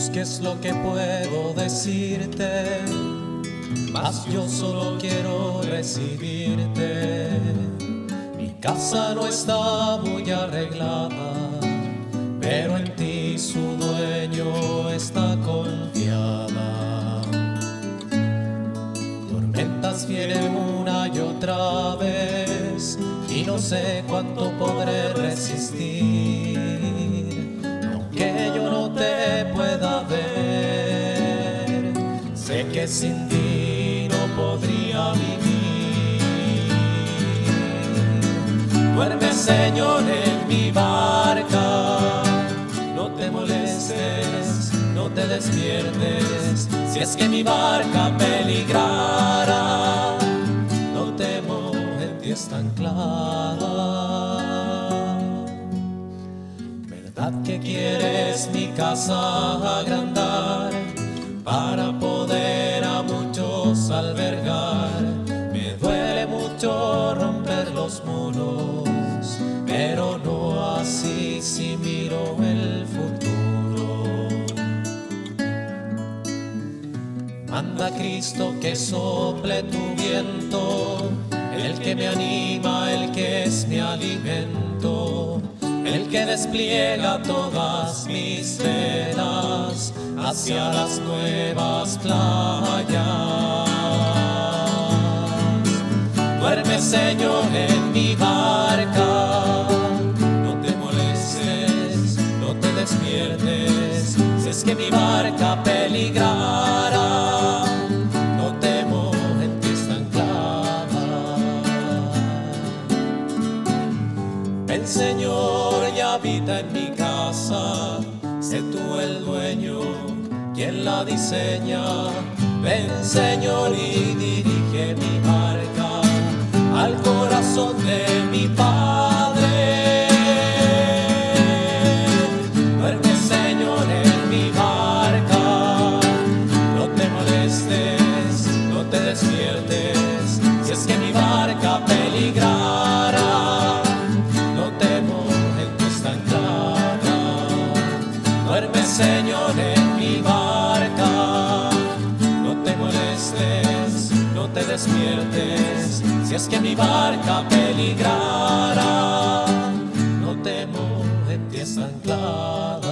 ¿Qué es lo que puedo decirte? Mas yo solo quiero recibirte. Mi casa no está muy arreglada, pero en ti su dueño está confiada. Tormentas vienen una y otra vez y no sé cuánto podré resistir. Aunque yo no te pueda ver, sé que sin ti no podría vivir. Duerme, Señor, en mi barca, no te molestes, no te despiertes. Si es que mi barca peligrara, no temo, en ti está anclada. ¿Verdad que quieres mi casa agrandar para poder a muchos albergar? Me duele mucho romper los muros, pero no así si miro el futuro. Manda Cristo que sople tu viento, el que me anima, el que es mi alimento, el que despliega todas mis velas hacia las nuevas playas. Duerme, Señor, en mi barca, no te molestes, no te despiertes. Si es que mi barca peligrara, no temo, en ti está anclada. Ven, Señor, y habita en mi casa, sé tú el dueño, quien la diseña. Ven, Señor, y dirige mi barca al corazón de mi Padre. Duerme, Señor, en mi barca, no te molestes, no te despiertes. Si es que mi barca peligrara, no temo, en ti está anclada. Duerme, Señor, en mi barca, no te molestes, no te despiertes. Si es que mi barca peligrara, no temo, en ti está anclada.